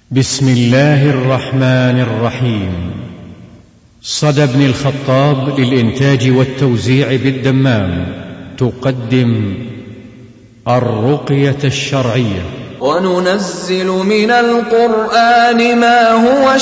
بسم الله الرحمن الرحيم. صدى بن الخطاب للإنتاج والتوزيع بالدمام تقدم الرقية الشرعية. وننزل من القرآن ما هو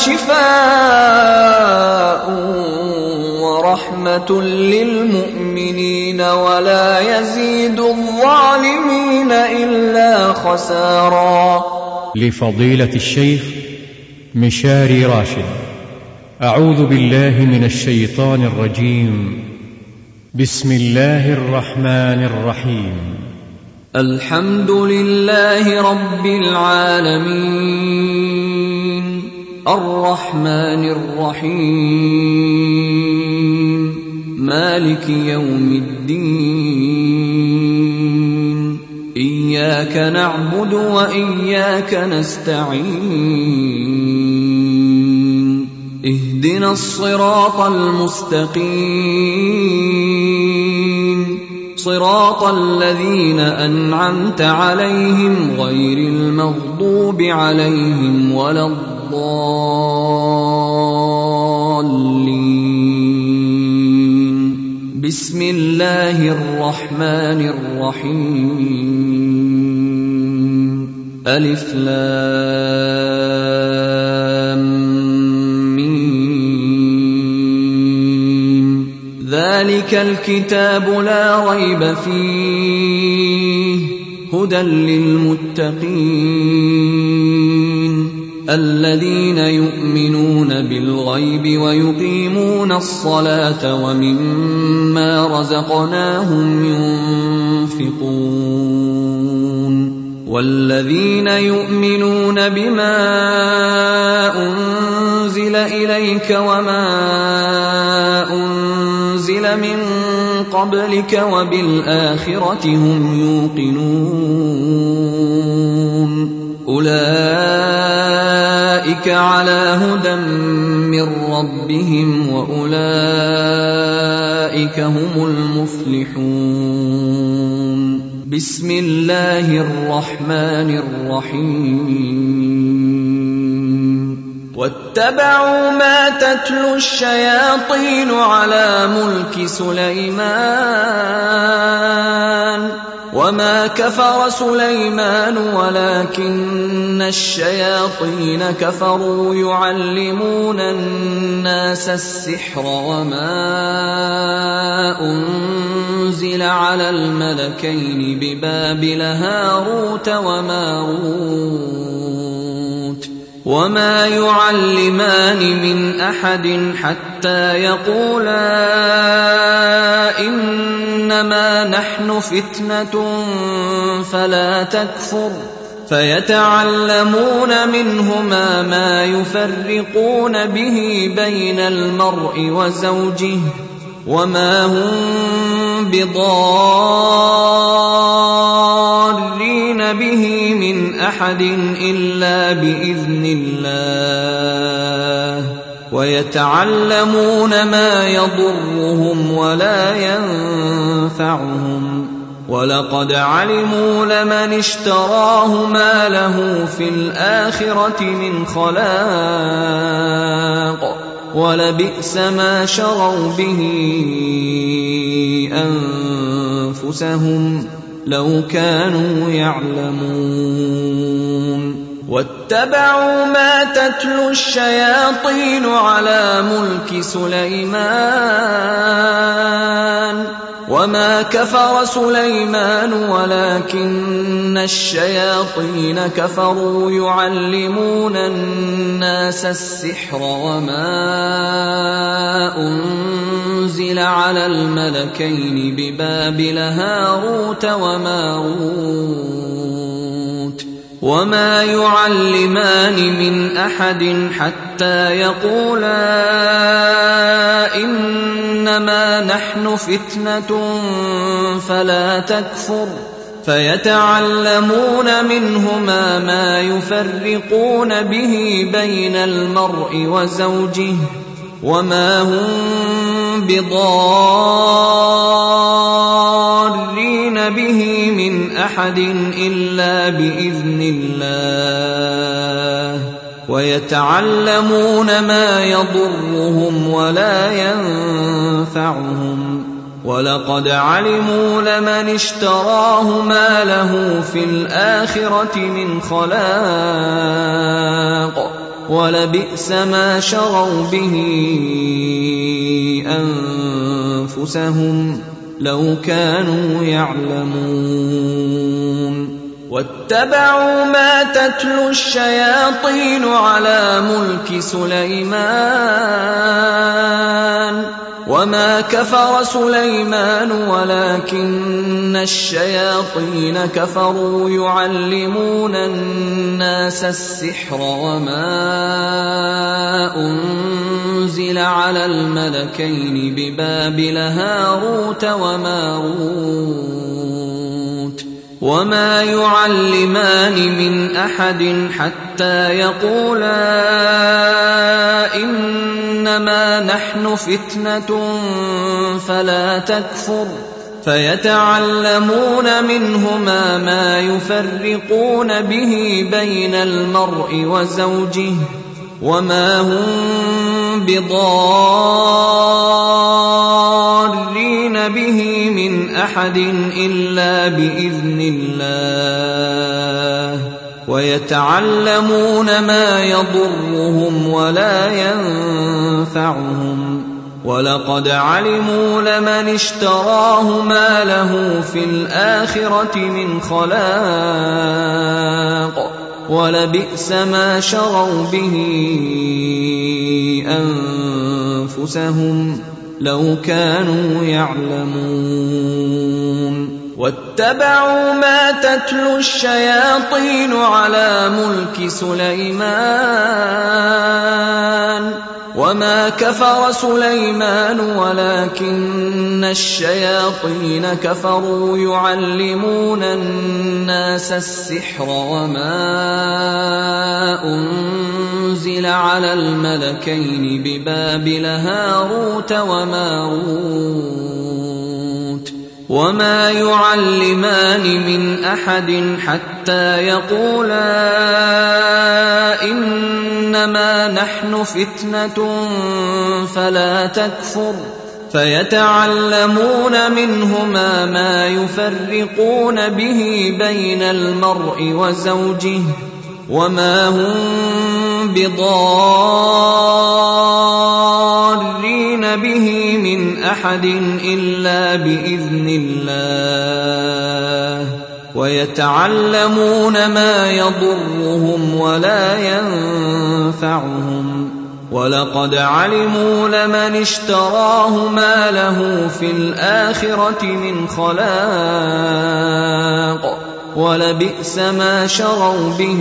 شفاء ورحمة للمؤمنين ولا يزيد الظالمين إلا خسارا. لفضيلة الشيخ مشاري راشد. أعوذ بالله من الشيطان الرجيم. بسم الله الرحمن الرحيم. الحمد لله رب العالمين الرحمن الرحيم مالك يوم الدين إياك نعبد وإياك نستعين اهدنا الصراط المستقيم صراط الذين أنعمت عليهم غير المغضوب عليهم ولا الضالين. بسم الله الرحمن الرحيم. ألف لام ميم. ذلك الكتاب لا ريب فيه هدى للمتقين الذين يؤمنون بالغيب ويقيمون الصلاة ومما رزقناهم ينفقون والذين يؤمنون بما أنزل إليك وما أنزل من قبلك وبالآخرة هم يوقنون أولئك على هدى من ربهم وأولئك هم المفلحون. بسم الله الرحمن الرحيم. واتبعوا ما تتلو الشياطين على ملك سليمان وما كفر سليمان ولكن الشياطين كفروا يعلمون الناس السحر وما أنزل على الملكين ببابل هاروت وماروت وما يعلمان من أحد حتى يقولا إنما نحن فتنة فلا تكفر فيتعلمون منهما ما يفرقون به بين المرء وزوجه وما هم بضارين به من أحد إلا بإذن الله ويتعلمون ما يضرهم ولا ينفعهم ولقد علموا لمن اشتراه ما له في الآخرة من خلاق ولبئس ما شروا به أنفسهم لو كانوا يعلمون. واتبعوا ما تتلو الشياطين على ملك سليمان وما كفر سليمان ولكن الشياطين كفروا يعلمون الناس السحر وما أنزل على الملكين ببابل هاروت وماروت وما يعلمان من أحد حتى يقولا إنما نحن فتنة فلا تكفر فيتعلمون منهما ما يفرقون به بين المرء وزوجه وما هم بضارين به من أحد إلا بإذن الله ويتعلمون ما يضرهم ولا ينفعهم ولقد علموا لمن اشتراه ما له في الآخرة من خلاق ولبئس ما شروا به أنفسهم لو كانوا يعلمون واتبعوا ما تتلو الشياطين على ملك سليمان وما كفر سليمان ولكن الشياطين كفروا يعلمون الناس السحر وما أنزل على الملكين ببابل هاروت وماروت وما يعلمان من أحد حتى يقولا إنما نحن فتنة فلا تكفر فيتعلمون منهما ما يفرقون به بين المرء وزوجه وما هم بضارين به من أحد إلا بإذن الله ويتعلمون ما يضرهم ولا ينفعهم ولقد علموا لمن اشتراه ما له في الآخرة من خلاق ولبئس ما شروا به أنفسهم لو كانوا يعلمون واتبعوا ما تتلو الشياطين على ملك سليمان وما كفر سليمان ولكن الشياطين كفروا يعلمون الناس السحر وما أنزل على الملكين ببابل هاروت وماروت وما يعلمان من أحد حتى يقولا إنما نحن فتنة فلا تكفر فيتعلمون منهما ما يفرقون به بين المرء وزوجه وما هم بضارين به من أحد إلا بإذن الله ويتعلمون ما يضرهم ولا ينفعهم ولقد علموا لمن اشتراه ما له في الآخرة من خلاق ولبئس ما شروا به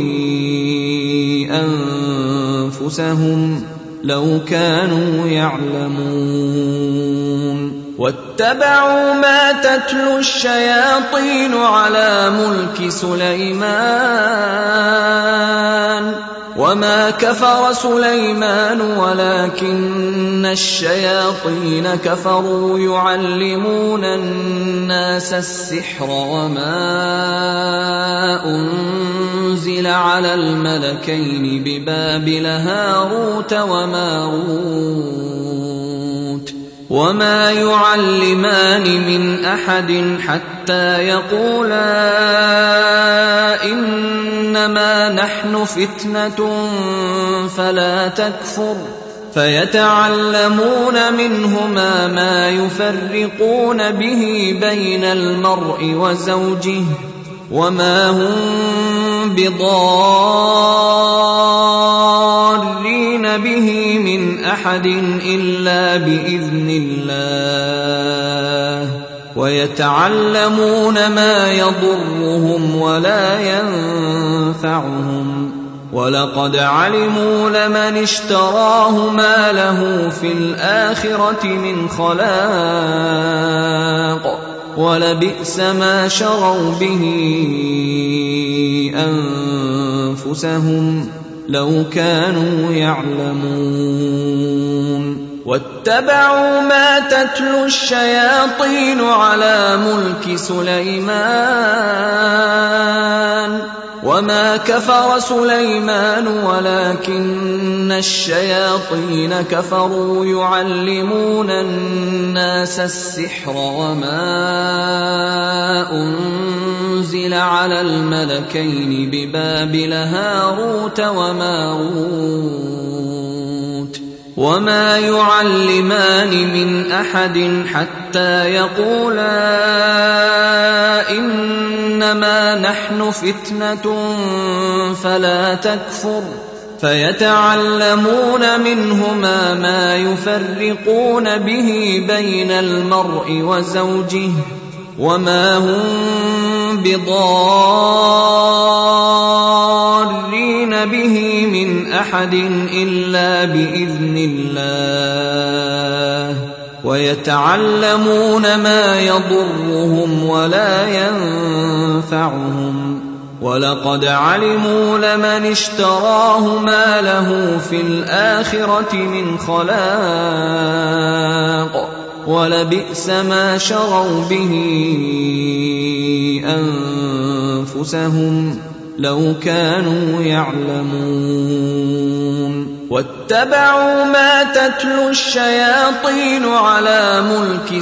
أنفسهم لو كانوا يعلمون واتبعوا ما تتلو الشياطين على ملك سليمان وما كفر سليمان ولكن الشياطين كفروا يعلمون الناس السحر وما أنزل على الملكين ببابل هاروت وماروت وما يعلمان من أحد حتى يقولا إنما نحن فتنة فلا تكفر فيتعلمون منهما ما يفرقون به بين المرء وزوجه وما هم بضارين به من أحد إلا بإذن الله ويتعلمون ما يضرهم ولا ينفعهم ولقد علموا لمن اشتراه ما له في الآخرة من خلاق ولبئس ما شروا به أنفسهم لو كانوا يعلمون واتبعوا ما تتلو الشياطين على ملك سليمان وما كفر سليمان ولكن الشياطين كفروا يعلمون الناس السحر وما أنزل على الملكين ببابل هاروت وماروت وما يعلمان من أحد حتى يقولا إنما نحن فتنة فلا تكفر فيتعلمون منهما ما يفرقون به بين المرء وزوجه وما هم بضارين به من أحد إلا بإذن الله ويتعلمون ما يضرهم ولا ينفعهم ولقد علموا لمن اشتراه ما له في الآخرة من خلاق ولبئس ما شروا به أنفسهم لو كانوا يعلمون واتبعوا ما تتلو الشياطين على ملك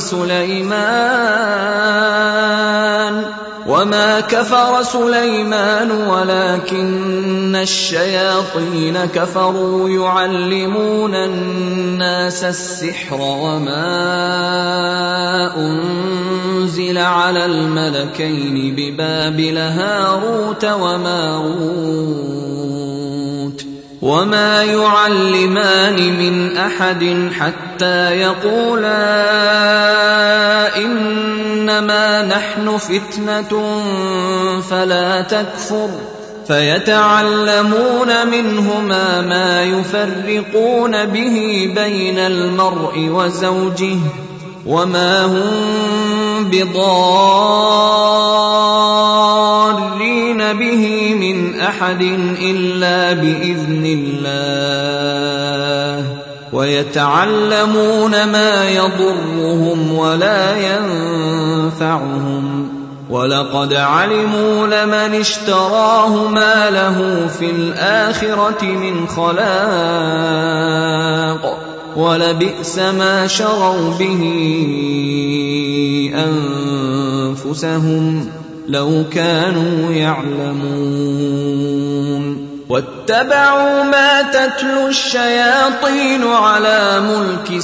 سليمان وما كفر سليمان ولكن الشياطين كفروا يعلمون الناس السحر وما أنزل على الملكين ببابل هاروت وماروت وما يعلمان من أحد حتى يقولا إنما نحن فتنة فلا تكفر فيتعلمون منهما ما يفرقون به بين المرء وزوجه وما هم بضارين به من أحد إلا بإذن الله ويتعلمون ما يضرهم ولا ينفعهم ولقد علموا لمن اشتراه ما له في الآخرة من خلاق ولبئس ما شروا به أنفسهم لو كانوا يعلمون واتبعوا ما تتلو الشياطين على ملك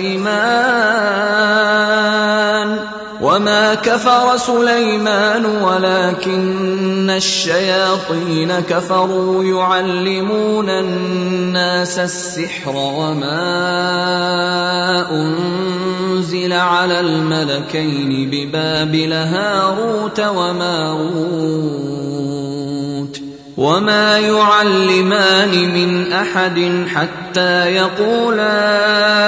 سليمان وما كفر سليمان ولكن الشياطين كفروا يعلمون الناس السحر وما أنزل على الملكين ببابل هاروت وماروت وما يعلمان من أحد حتى يقولا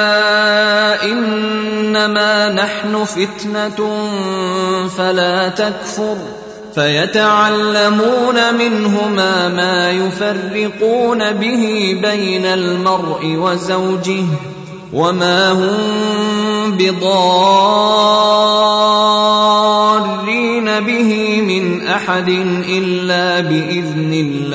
إنما نحن فتنة فلا تكفر فيتعلمون منهما ما يفرقون به بين المرء وزوجه وما هم بضارين به من أحد إلا بإذن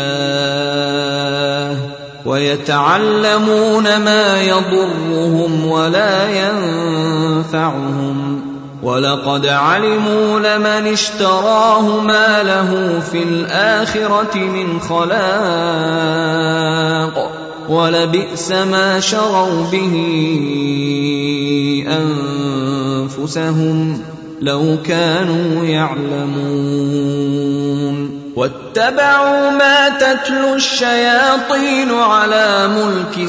الله ويتعلمون ما يضرهم ولا ينفعهم ولقد علموا لمن اشتراه ما له في الآخرة من خلاق ولبئس ما شروا به أنفسهم لو كانوا يعلمون واتبعوا ما تتلو الشياطين على ملك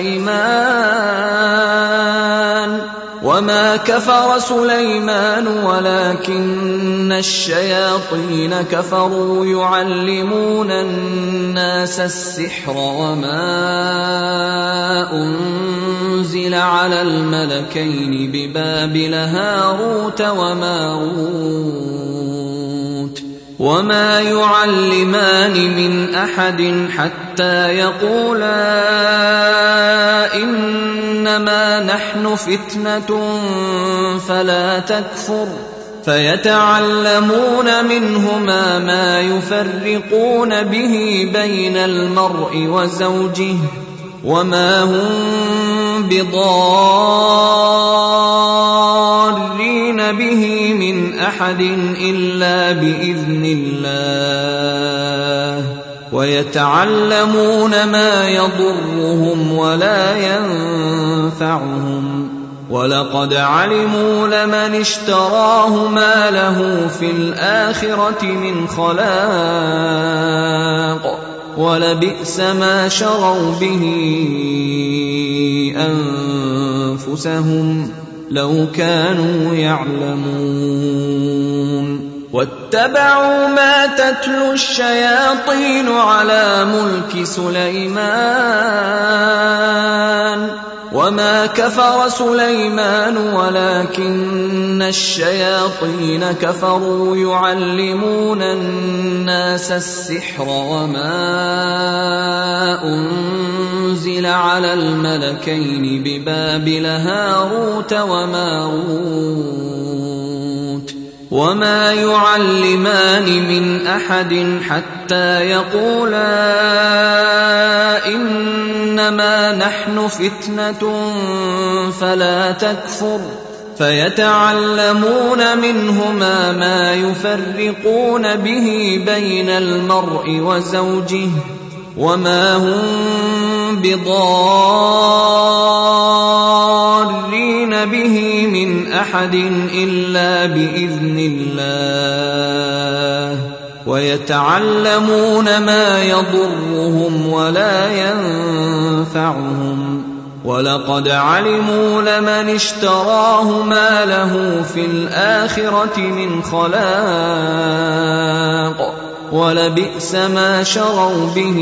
سليمان وما كفر سليمان ولكن الشياطين كفروا يعلمون الناس السحر وما أنزل على الملكين ببابل هاروت وماروت وما يعلمان من أحد حتى يقولا إنما نحن فتنة فلا تكفر فيتعلمون منهما ما يفرقون به بين المرء وزوجه وما هم بضارين به من أحد إلا بإذن الله ويتعلمون ما يضرهم ولا ينفعهم ولقد علموا لمن اشتراه ما له في الآخرة من خلاق ولبئس ما شروا به أنفسهم لو كانوا يعلمون واتبعوا ما تتلو الشياطين على ملك سليمان وما كفر سليمان ولكن الشياطين كفروا يعلمون الناس السحر وما أنزل على الملكين ببابل هاروت وماروت وما يعلمان من أحد حتى يقولا إنما نحن فتنة فلا تكفر فيتعلمون منهما ما يفرقون به بين المرء وزوجه وما هم بضارين به من أحد إلا بإذن الله ويتعلمون ما يضرهم ولا ينفعهم ولقد علموا لمن اشتراه ما له في الآخرة من خلاق ولبئس ما شروا به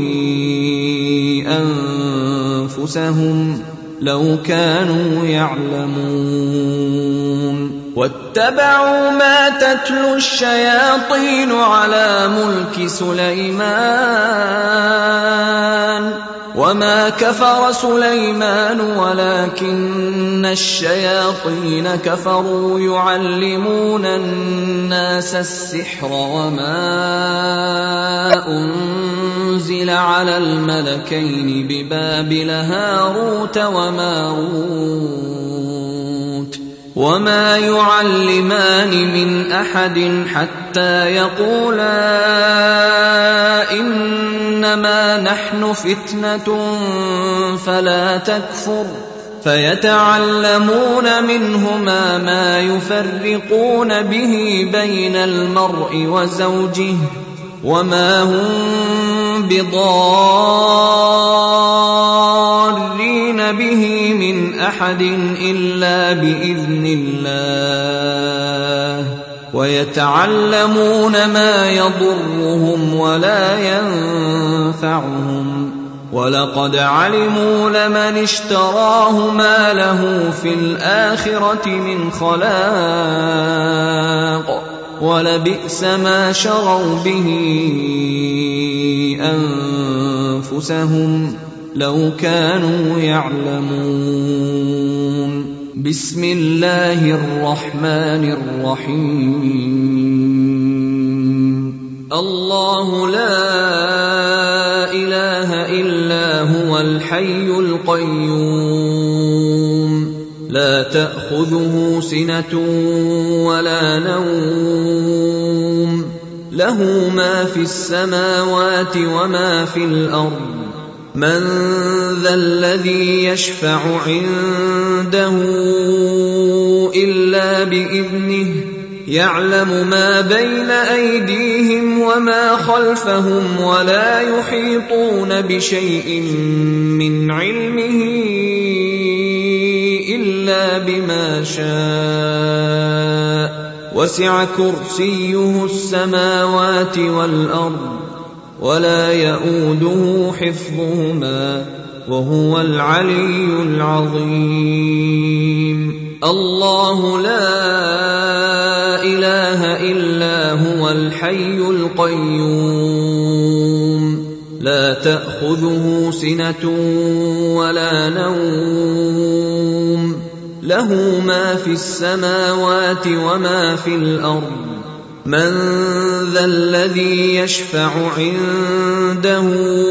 أنفسهم لو كانوا يعلمون واتبعوا ما تتلو الشياطين على ملك سليمان وما كفر سليمان ولكن الشياطين كفروا يعلمون الناس السحر وما أنزل على الملكين ببابل هاروت وماروت وما يعلمان من أحد حتى يقولا إنما نحن فتنة فلا تكفر فيتعلمون منهما ما يفرقون به بين المرء وزوجه وما هم بضارين به من أحد إلا بإذن الله ويتعلمون ما يضرهم ولا ينفعهم ولقد علموا لمن اشتراه ما له في الآخرة من خلاق ولبئس ما شروا به أنفسهم لو كانوا يعلمون بسم الله الرحمن الرحيم الله لا إله إلا هو الحي القيوم لا تأخذه سنة ولا نوم له ما في السماوات وما في الأرض من ذا الذي يشفع عنده إلا بإذنه يعلم ما بين أيديهم وما خلفهم ولا يحيطون بشيء من علمه إلا بما شاء وسع كرسيه السماوات والأرض ولا يؤوده حفظهما وهو العلي العظيم الله لا إله إلا هو الحي القيوم لا تأخذه سنة ولا نوم له ما في السماوات وما في الأرض من ذا الذي يشفع عنده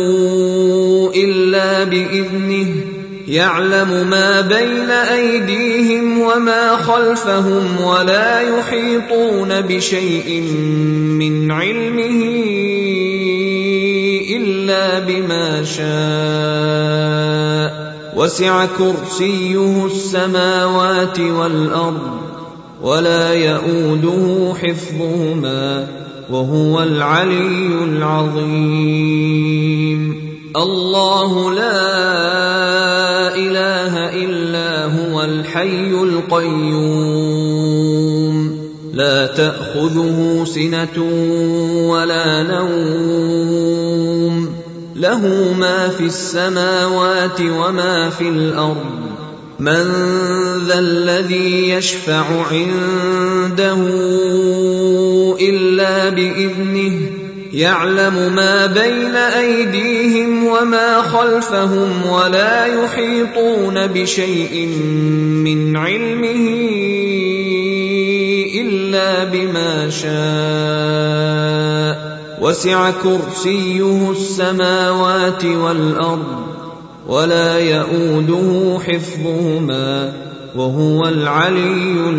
إلا بإذنه يعلم ما بين أيديهم وما خلفهم ولا يحيطون بشيء من علمه إلا بما شاء وسع كرسيه السماوات والأرض ولا يؤوده حفظهما وهو العلي العظيم الله لا إله إلا هو الحي القيوم لا تأخذه سنة ولا نوم له ما في السماوات وما في الأرض من ذا الذي يشفع عنده إلا بإذنه يعلم ما بين أيديهم وما خلفهم ولا يحيطون بشيء من علمه إلا بما شاء وسع كرسيه السماوات والأرض ولا يؤوده حفظهما وهو العلي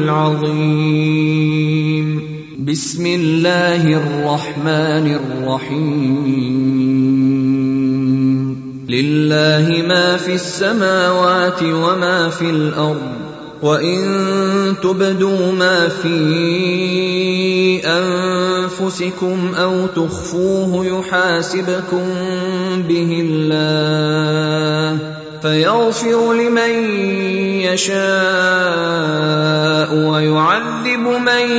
العظيم بسم الله الرحمن الرحيم لله ما في السماوات وما في الأرض وإن تبدوا ما في أنفسكم أو تخفوه يحاسبكم به الله فيغفر لمن يشاء ويعذب من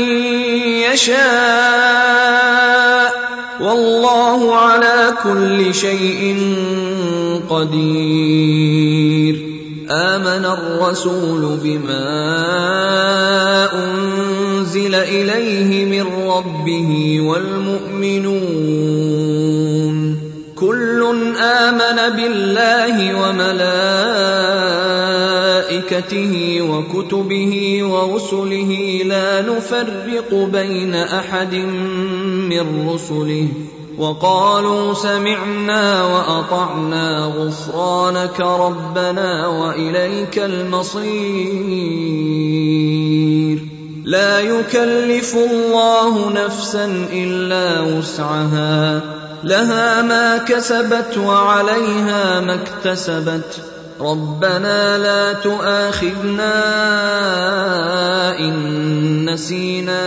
يشاء والله على كل شيء قدير آمن الرسول بما أنزل إليه من ربه والمؤمنون كل آمن بالله وملائكته وكتبه ورسله لا نفرق بين أحد من رسله وقالوا سمعنا وأطعنا غفرانك ربنا وإليك المصير لا يكلف الله نفسا إلا وسعها لها ما كسبت وعليها ما اكتسبت ربنا لا تؤاخذنا إن نسينا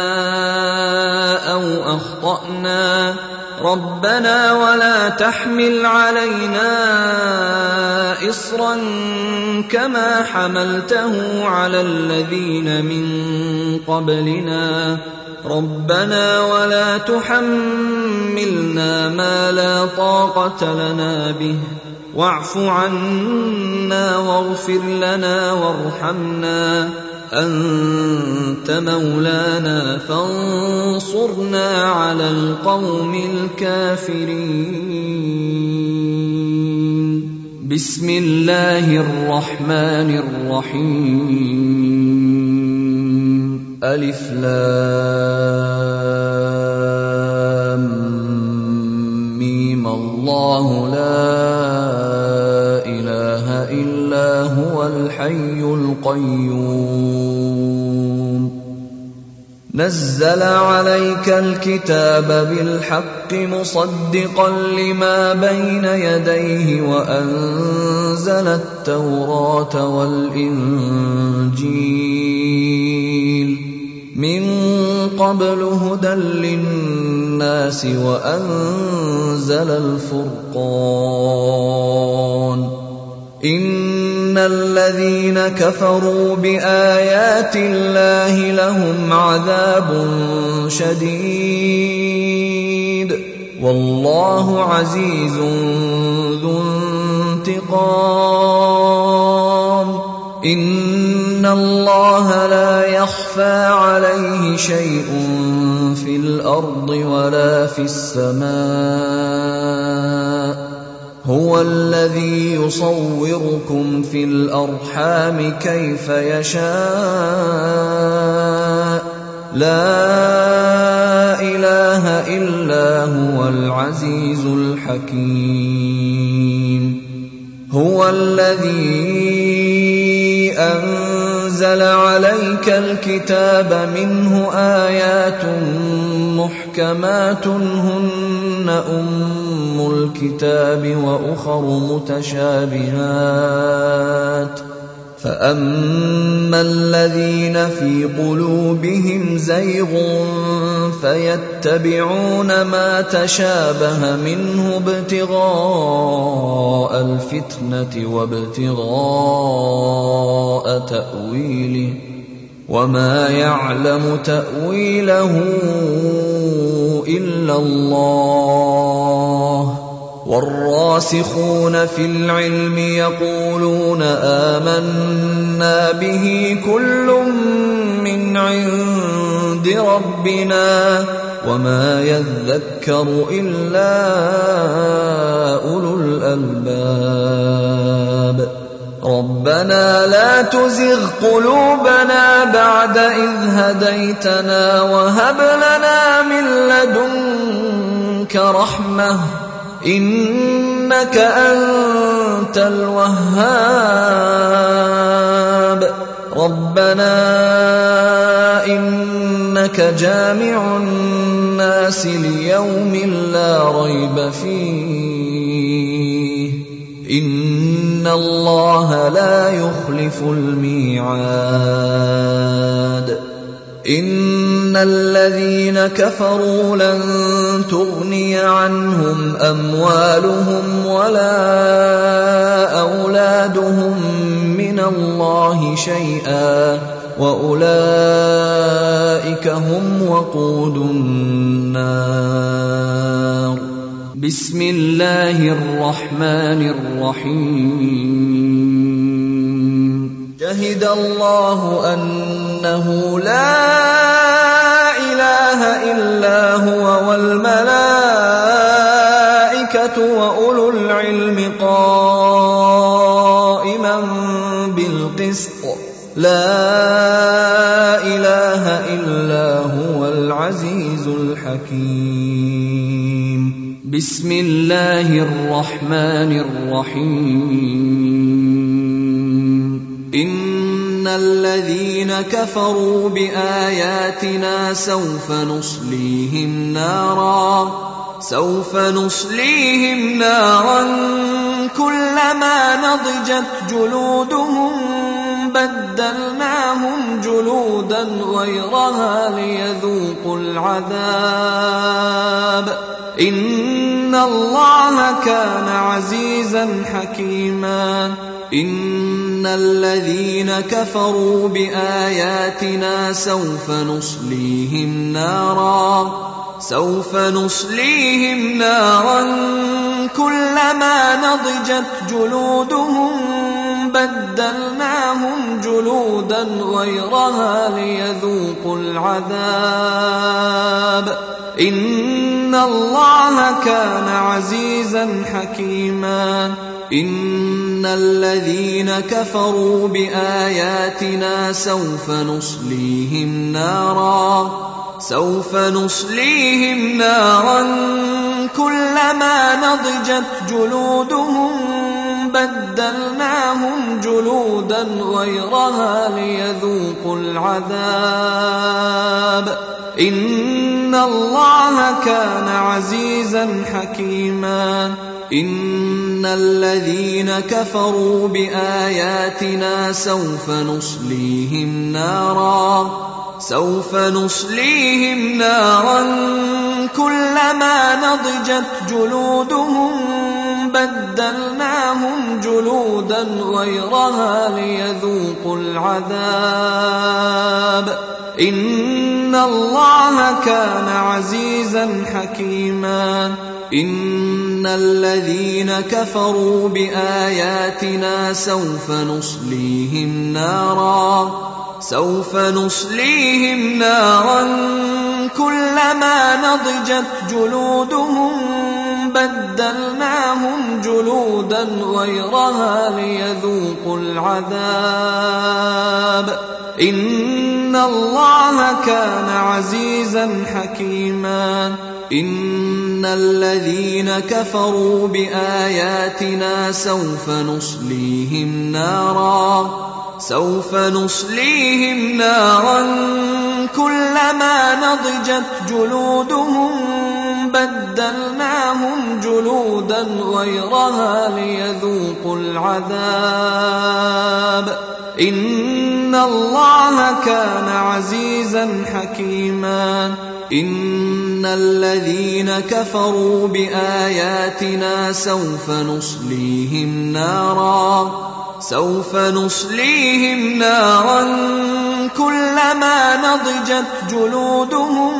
أو أخطأنا ربنا ولا تحمل علينا إصرا كما حملته على الذين من قبلنا ربنا ولا تحملنا ما لا طاقة لنا به واعف عنا واغفر لنا وارحمنا أنت مولانا فانصرنا على القوم الكافرين بسم الله الرحمن الرحيم ألف لام ميم الله لا إله إلا هو الحي القيوم نزل عليك الكتاب بالحق مصدقا لما بين يديه وأنزل التوراة والإنجيل من قبل هدى للناس وأنزل الفرقان إن الذين كفروا بآيات الله لهم عذاب شديد والله عزيز ذو انتقام إن الله لا يخفى عليه شيء في الأرض ولا في السماء هو الذي يصوركم في الأرحام كيف يشاء لا إله إلا هو العزيز الحكيم هو الذي أنزل عليك الكتاب منه آيات محكمات هن أم الكتاب وأخر متشابهات فأما الذين في قلوبهم زيغ فيتبعون ما تشابه منه ابتغاء الفتنة وابتغاء تأويله وما يعلم تأويله إلا الله والراسخون في العلم يقولون آمنا به كل من عند ربنا وما يذكر إلا أولو الألباب ربنا لا تزغ قلوبنا بعد إذ هديتنا وهب لنا من لدنك رحمة إنك أنت الوهاب ربنا إنك جامع الناس ليوم لا ريب فيه إن الله لا يخلف الميعاد إن الذين كفروا لن تغني عنهم أموالهم ولا أولادهم من الله شيئا وأولئك هم وقود النار بسم الله الرحمن الرحيم شهد الله أنه لا إله إلا هو والملائكة وأولو العلم قائما بالقسط لا إله إلا هو العزيز الحكيم بسم الله الرحمن الرحيم إن الذين كفروا بآياتنا سوف نصليهم نارا كلما نضجت جلودهم بدلناهم جلودا غيرها ليذوقوا العذاب إن الله كان عزيزا حكيما إن الذين كفروا بآياتنا سوف نصليهم نارا كلما نضجت جلودهم بدلناهم جلودا غيرها ليذوقوا العذاب إن الله كان عزيزا حكيما إن الذين كفروا بآياتنا سوف نصليهم نارا كلما نضجت جلودهم بدلناهم جلودا غيرها ليذوقوا العذاب إن الله كان عزيزا حكيما إن الذين كفروا بآياتنا سوف نصليهم نارا كلما نضجت جلودهم بدلناهم جلودا غيرها ليذوقوا العذاب إن الله كان عزيزا حكيما إن الذين كفروا بآياتنا سوف نصليهم نارا كلما نضجت جلودهم بدلناهم جلودا غيرها ليذوقوا العذاب إن الله كان عزيزا حكيما إن الذين كفروا بآياتنا سوف نصليهم نارا كلما نضجت جلودهم بدلناهم جلودا غيرها ليذوقوا العذاب إن الله كان عزيزا حكيما إن الذين كفروا بآياتنا سوف نصليهم نارا كلما نضجت جلودهم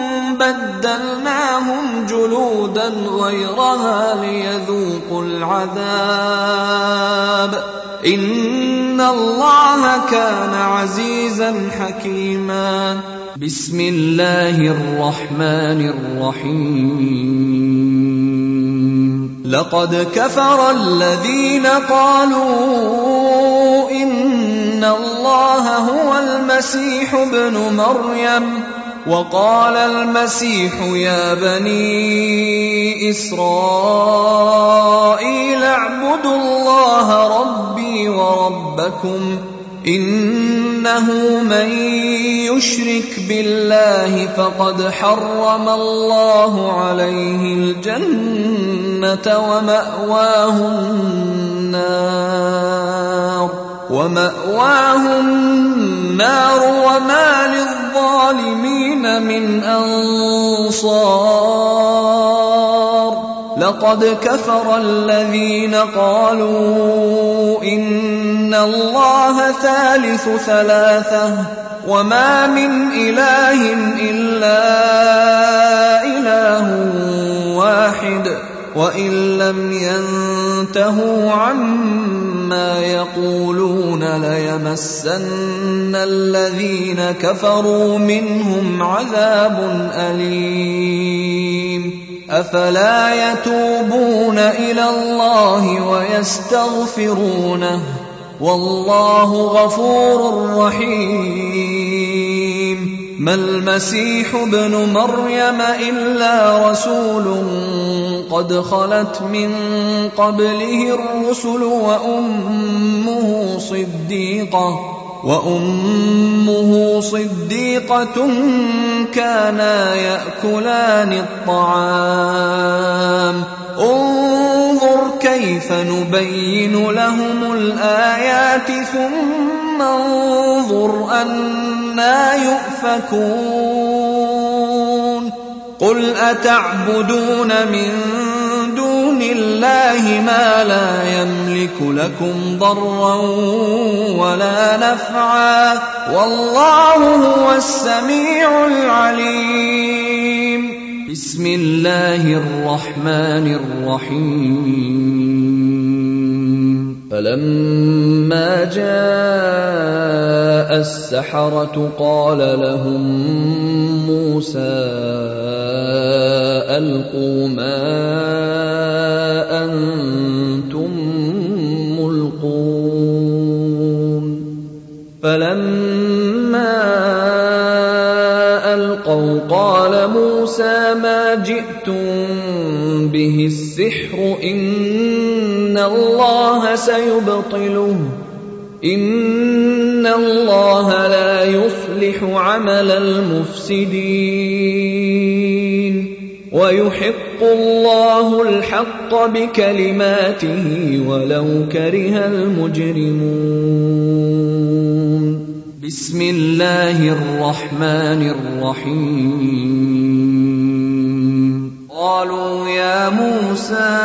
بدلناهم جلودا غيرها ليذوقوا العذاب إن الله كان عزيزا حكيما بسم الله الرحمن الرحيم لقد كفر الذين قالوا إن الله هو المسيح ابن مريم وقال المسيح يا بني إسرائيل اعبدوا الله ربي وربكم إنه من يشرك بالله فقد حرم الله عليه الجنة ومأواه النار وما للظالمين من أنصار لقد كفر الذين قالوا إن الله ثالث ثلاثة وما من إله إلا إله واحد وإن لم ينتهوا عما يقولون ليمسن الذين كفروا منهم عذاب أليم أفلا يتوبون إلى الله ويستغفرونه والله غفور رحيم ما المسيح ابن مريم إلا رسول قد خلت من قبله الرسل وأمه صديقة كانا يأكلان الطعام انظر كيف نبين لهم الآيات ثم انظر أنى يؤفكون قل أتعبدون من دون الله ما لا يملك لكم ضرا ولا نفعا والله هو السميع العليم بسم الله الرحمن الرحيم فلما جاء السحرة قال لهم موسى ألقوا ما أنتم ملقون فلما ألقوا قال موسى ما جئتم به السحر إن الله سيبطله إن الله لا يصلح عمل المفسدين ويحق الله الحق بكلماته ولو كره المجرمون بسم الله الرحمن الرحيم قالوا يا موسى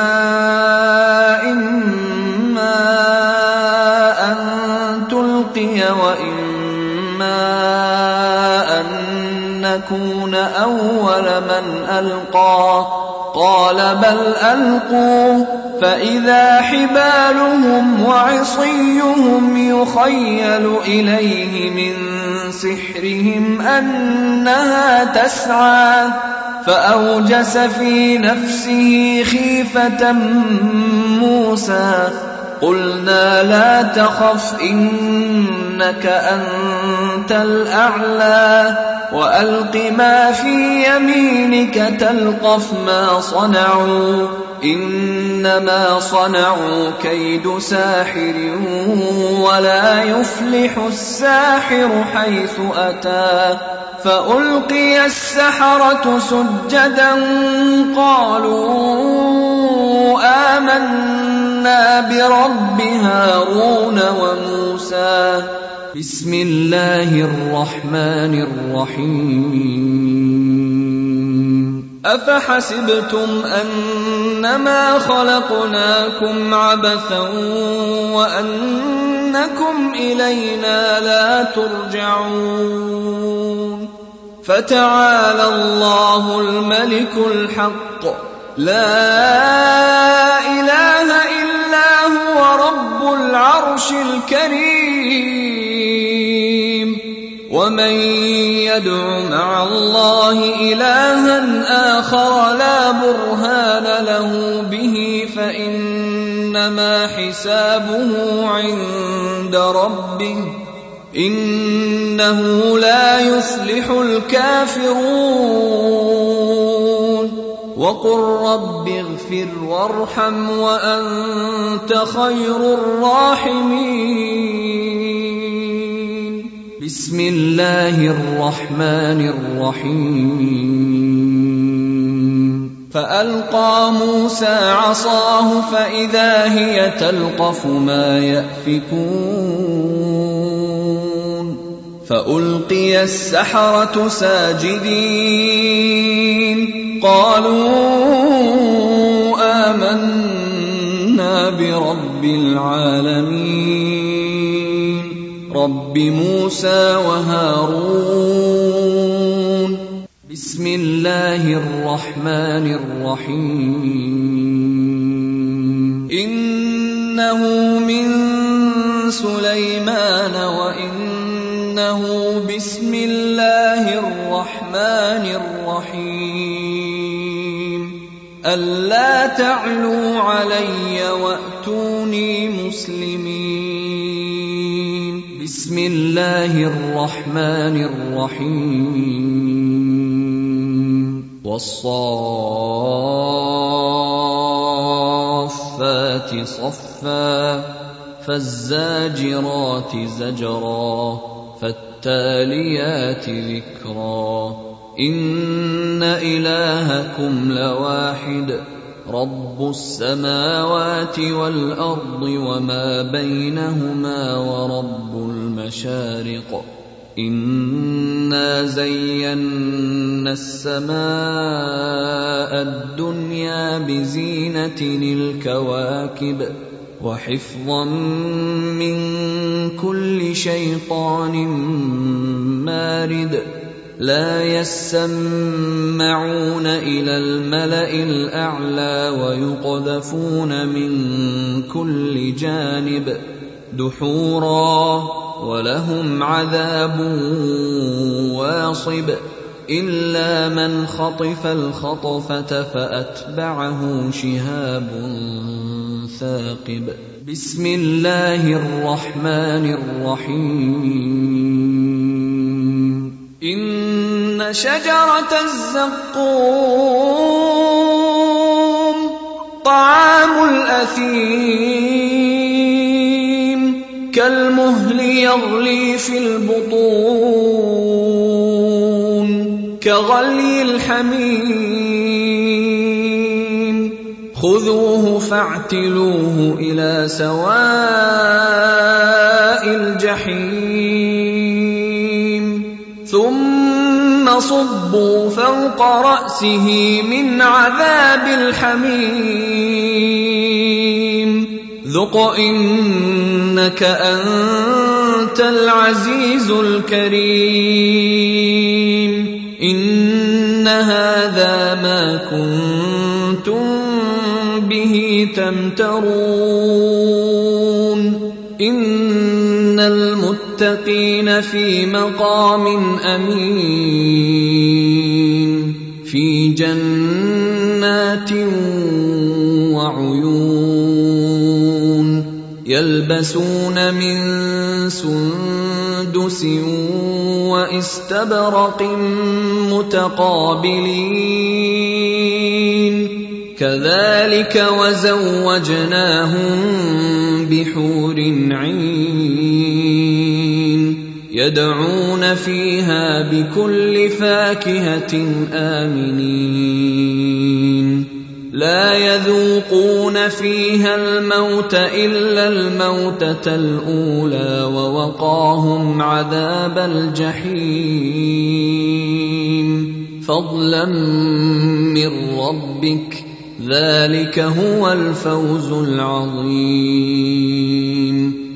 إما أن تلقي وإما أن نكون أول من ألقى قال بل ألقوا فإذا حبالهم وعصيهم يخيل إليه من سحرهم أنها تسعى فأوجس في نفسه خيفة موسى. قلنا لا تخف إنك أنت الأعلى وألق ما في يمينك تلقف ما صنعوا إنما صنعوا كيد ساحر ولا يفلح الساحر حيث أتى. فألقي السحرة سجدا قالوا آمنا برب هارون وموسى. بسم الله الرحمن الرحيم. أفحسبتم أنما خلقناكم عبثا وأنكم إلينا لا ترجعون. فتعالى الله الملك الحق لا إله إلا هو رب العرش الكريم. ومن يدع مع الله إلها آخر لا برهان له به فإنما حسابه عند ربه إنه لا يفلح الكافرون. وقل رب اغفر وارحم وأنت خير الراحمين. بسم الله الرحمن الرحيم. فألقى موسى عصاه فإذا هي تلقف ما يأفكون. فألقي السحرة ساجدين قالوا آمنا برب العالمين رب موسى وهارون. بسم الله الرحمن الرحيم. إنه من سليمان وإنه بسم الله الرحمن الرحيم. ألا تعلوا علي وأتوني مسلمين. بسم الله الرحمن الرحيم. والصافات صفا فالزاجرات زجرا فالتاليات ذكرا. إن إلهكم لواحد رب السماوات والأرض وما بينهما ورب المشارق. إنا زينا السماء الدنيا بزينة الكواكب وحفظا من كل شيطان مارد. لا يسمعون إلى الملأ الأعلى ويقذفون من كل جانب دحورا ولهم عذاب واصب. إلا من خطف الخطفة فأتبعه شهاب ثاقب. بسم الله الرحمن الرحيم. إن شجرة الزقوم طعام الأثيم كالمهل يغلي في البطون كغلي الحميم. خذوه فاعتلوه إلى سواء الجحيم ثم صبوا فوق رأسه من عذاب الحميم. ذق إنك أنت العزيز الكريم. إن هذا ما كنتم به تمترون. إن المتقين في مقام أمين في جنات وعيون يلبسون من سندس واستبرق متقابلين كذلك وزوجناهم بحور عين يدعون فيها بكل فاكهة آمنين لا يذوقون فيها الموت إلا الموتة الأولى ووقاهم عذاب الجحيم فضلا من ربك ذلك هو الفوز العظيم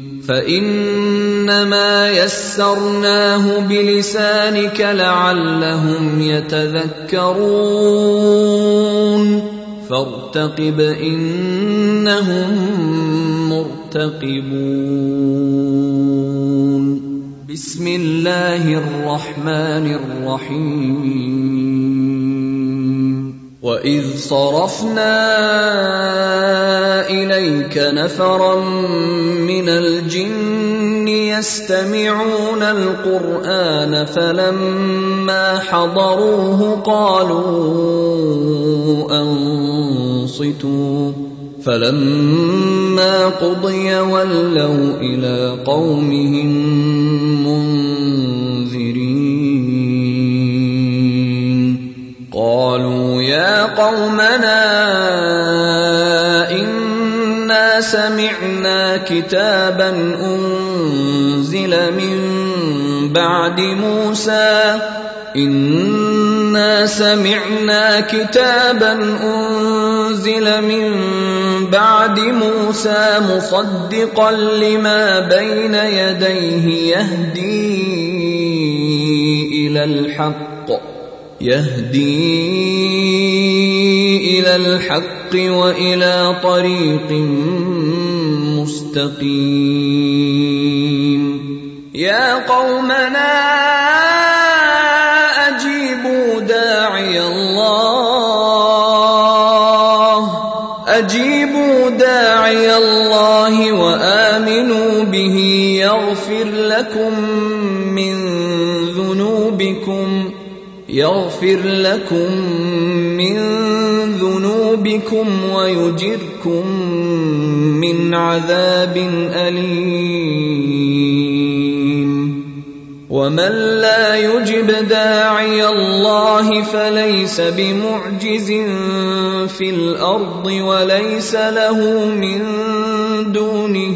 فإنما يسرناه بلسانك لعلهم يتذكرون فارتقب إنهم مرتقبون بسم الله الرحمن الرحيم وإذ صرفنا إليك نفرا من الجن يستمعون القرآن فلما حضروه قالوا أنصتوا فلما قضي ولوا إلى قومهم منذرين قالوا يا قومنا إنا سمعنا كتابا أنزل من بعد موسى مصدقا لما بين يديه يهدي إلى الحق وإلى طريق مستقيم يا قومنا أجيبوا داعي الله وآمنوا به يغفر لكم من ذنوبكم ويجركم من عذاب أليم ومن لا يجب داعي الله فليس بمعجز في الأرض وليس له من دونه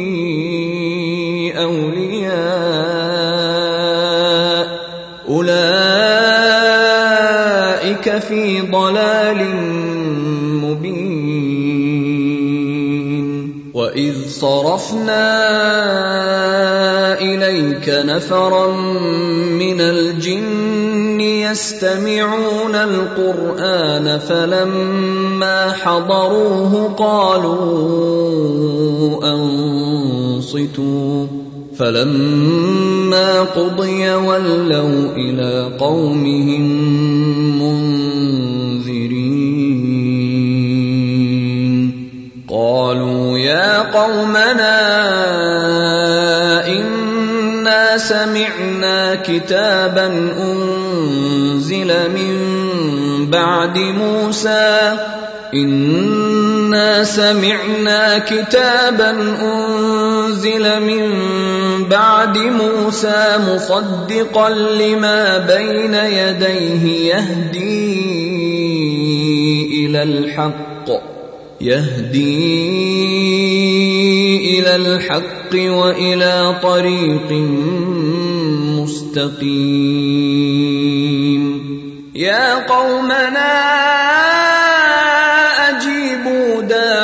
أولياء أولئك في ضلال مبين وإذ صرفنا إليك نفرا من الجن يستمعون القرآن فلما حضروه قالوا أنصتوا فلما قضي ولوا إلى قومهم منذرين قالوا يا قومنا إنا سمعنا كتابا أنزل من بعد موسى مصدقا لما بين يديه يهدي إلى الحق وإلى طريق مستقيم يا قومنا أجيبوا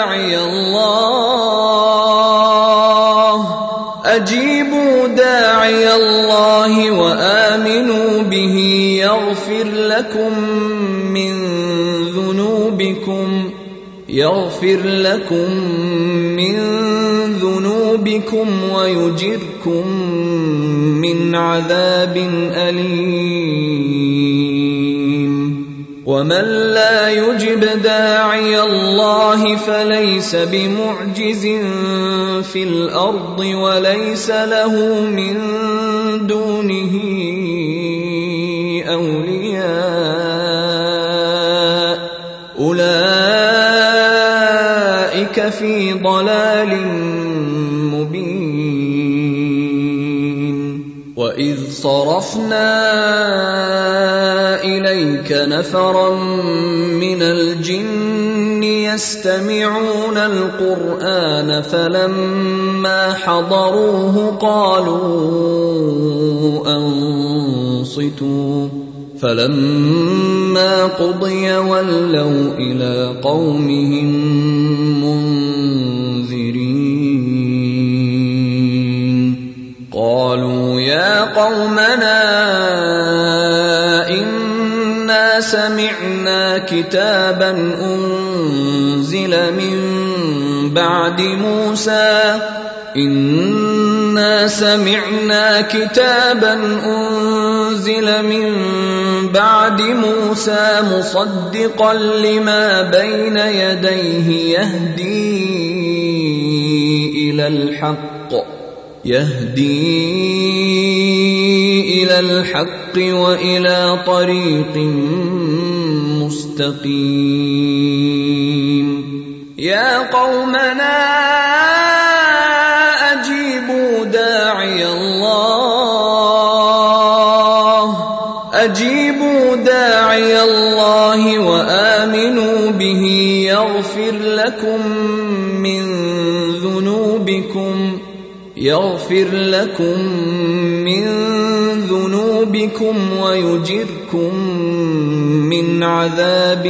داعي الله وآمنوا به يغفر لكم من ذنوبكم ويجركم من عذاب أليم ومن لا يجب داعي الله فليس بمعجز في الأرض وليس له من دونه أولياء أولئك في ضلال مبين. وإذ صرفنا إليك نفرا من الجن يستمعون القرآن فلما حضروه قالوا أنصتوا فلما قضي ولوا إلى قومهم منذرين. قالوا يا قومنا إنا سمعنا كتابا أنزل من بعد موسى مصدقا لما بين يديه يهدي إلى الحق وإلى طريق مستقيم. يا قومنا أجيبوا داعي الله وآمنوا به يغفر لكم من ذنوبكم ويجركم من عذاب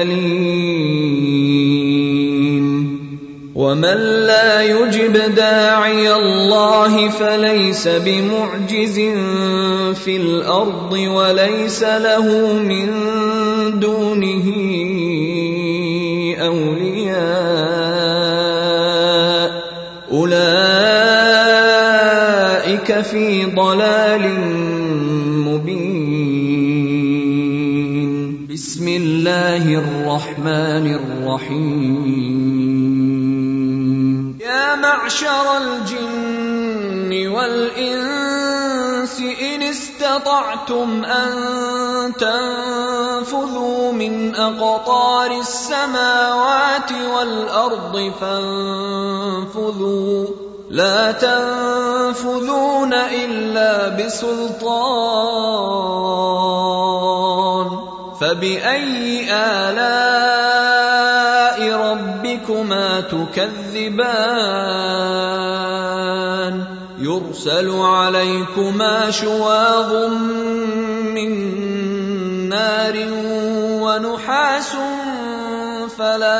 أليم. ومن لا يجب داعي الله فليس بمعجز في الأرض وليس له من دونه أولياء أولئك في ضلال مبين. بسم الله الرحمن الرحيم. يا معشر الجن والإنس إن استطعتم أن تنفذوا من أقطار السماوات والأرض فانفذوا لا تنفذون إلا بسلطان. فبأي آلاء ربكما تكذبان؟ يرسل عليكما شواظ من نار ونحاس فلا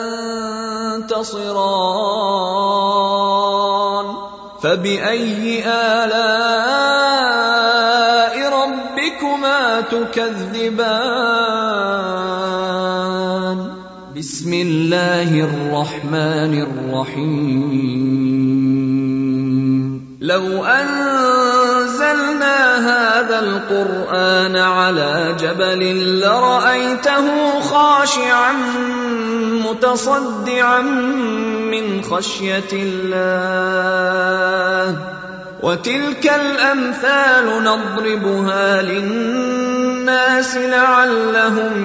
تنتصران. فبأي آلاء ربكما تكذبان؟ بسم الله الرحمن الرحيم. لو أنزلنا هذا القرآن على جبل لرأيته خاشعا متصدعا من خشية الله. وتلك الأمثال نضربها للناس لعلهم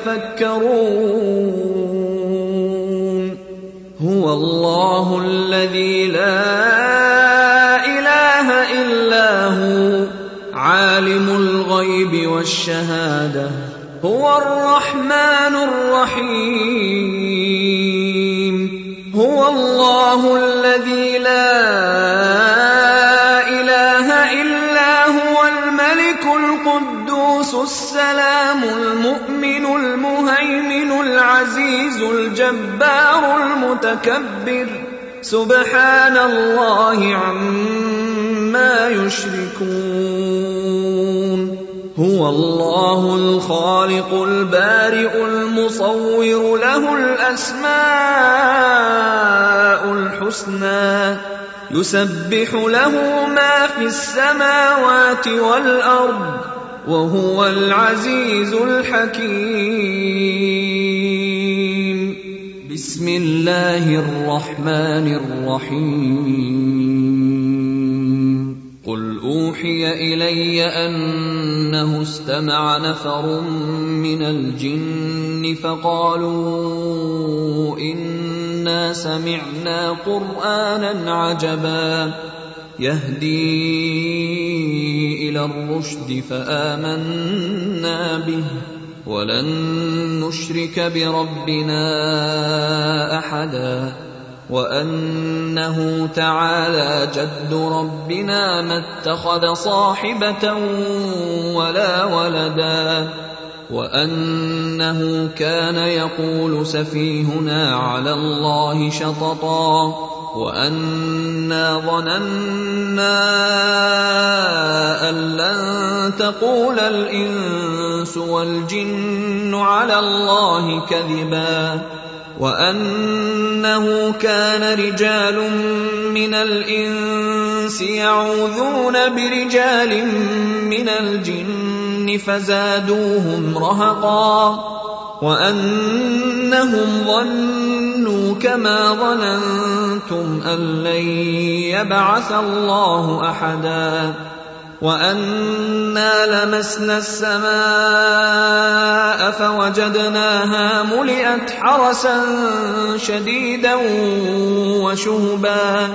يتفكرون. هو الله الذي لا إله إلا هو عالم الغيب والشهادة هو الرحمن الرحيم. هو الله الذي لا إله إلا هو الملك القدوس السلام المؤمن المهيمن العزيز الجبار المتكبر سبحان الله عما يشركون. هو الله الخالق البارئ المصور له الأسماء الحسنى يسبح له ما في السماوات والأرض وهو العزيز الحكيم. بسم الله الرحمن الرحيم. قل أوحي إلي أنه استمع نفر من الجن فقالوا إنا سمعنا قرآنا عجبا يهدي إلى الرشد فآمنا به ولن نشرك بربنا أحدا وأنه تعالى جد ربنا ما اتخذ صاحبة ولا ولدا وأنه كان يقول سفيهنا على الله شططا وأنا ظننا أن لن تقول الإنس والجن على الله كذبا وأنه كان رجال من الإنس يعوذون برجال من الجن فزادوهم رهقا وأنهم ظنوا كما ظننتم أن لن يبعث الله أحدا وأنا لمسنا السماء فوجدناها ملئت حرسا شديدا وشهبا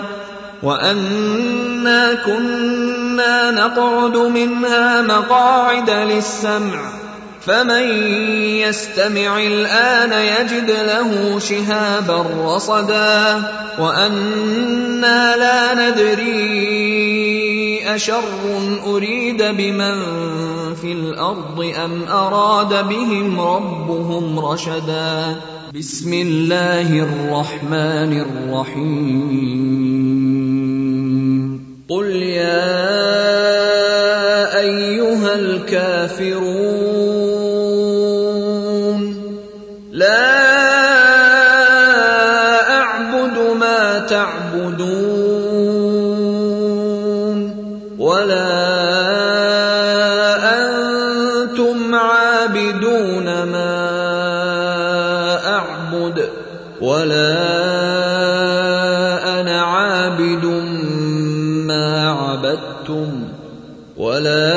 وأنا كنا نقعد منها مقاعد للسمع فمن يستمع الآن يجد له شهابا رصدا وأنا لا ندري أشر أريد بمن في الأرض أم أراد بهم ربهم رشدا. بسم الله الرحمن الرحيم. قل يا أيها الكافرون لا أعبد ما تعبدون ولا أنتم عابدون ما أعبد ولا أنا عابد ما عبدتم ولا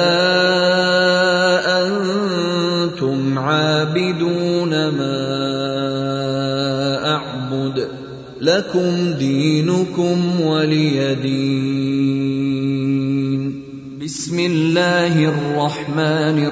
أنتم عابدون ما أعبد لكم دينكم ولي دين. بسم الله الرحمن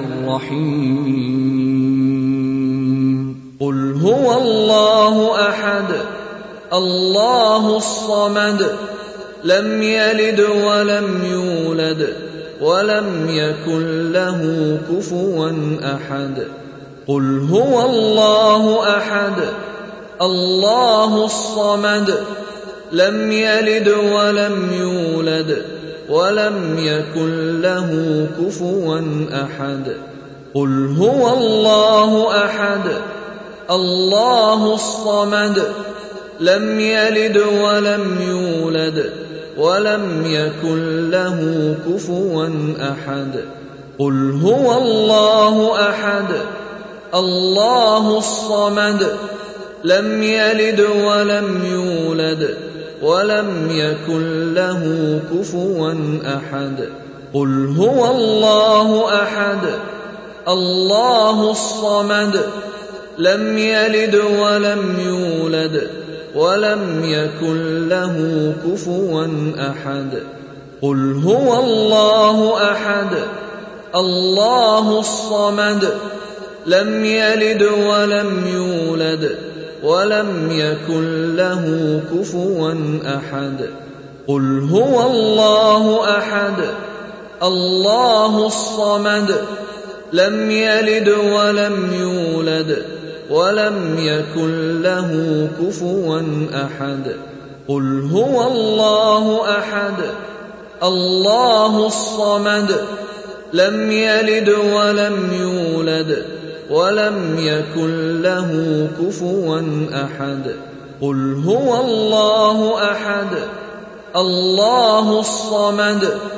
الرحيم. قل هو الله أحد الله الصمد لم يلد ولم يولد ولم يكن له كفوا أحد. قل هو الله أحد الله الصمد لم يلد ولم يولد ولم يكن له كفوا أحد. قل هو الله أحد الله الصمد لم يلد ولم يولد ولم يكن له كفوا أحد. قل هو الله أحد الله الصمد لم يلد ولم يولد ولم يكن له كفوا أحد. قل هو الله أحد الله الصمد لم يلد ولم يولد ولم يكن له كفوا أحد. قل هو الله أحد الله الصمد لم يلد ولم يولد ولم يكن له كفوا أحد. قل هو الله أحد الله الصمد لم يلد ولم يولد ولم يكن له كفوا أحد. قل هو الله أحد الله الصمد لم يلد ولم يولد ولم يكن له كفوا أحد. قل هو الله أحد الله الصمد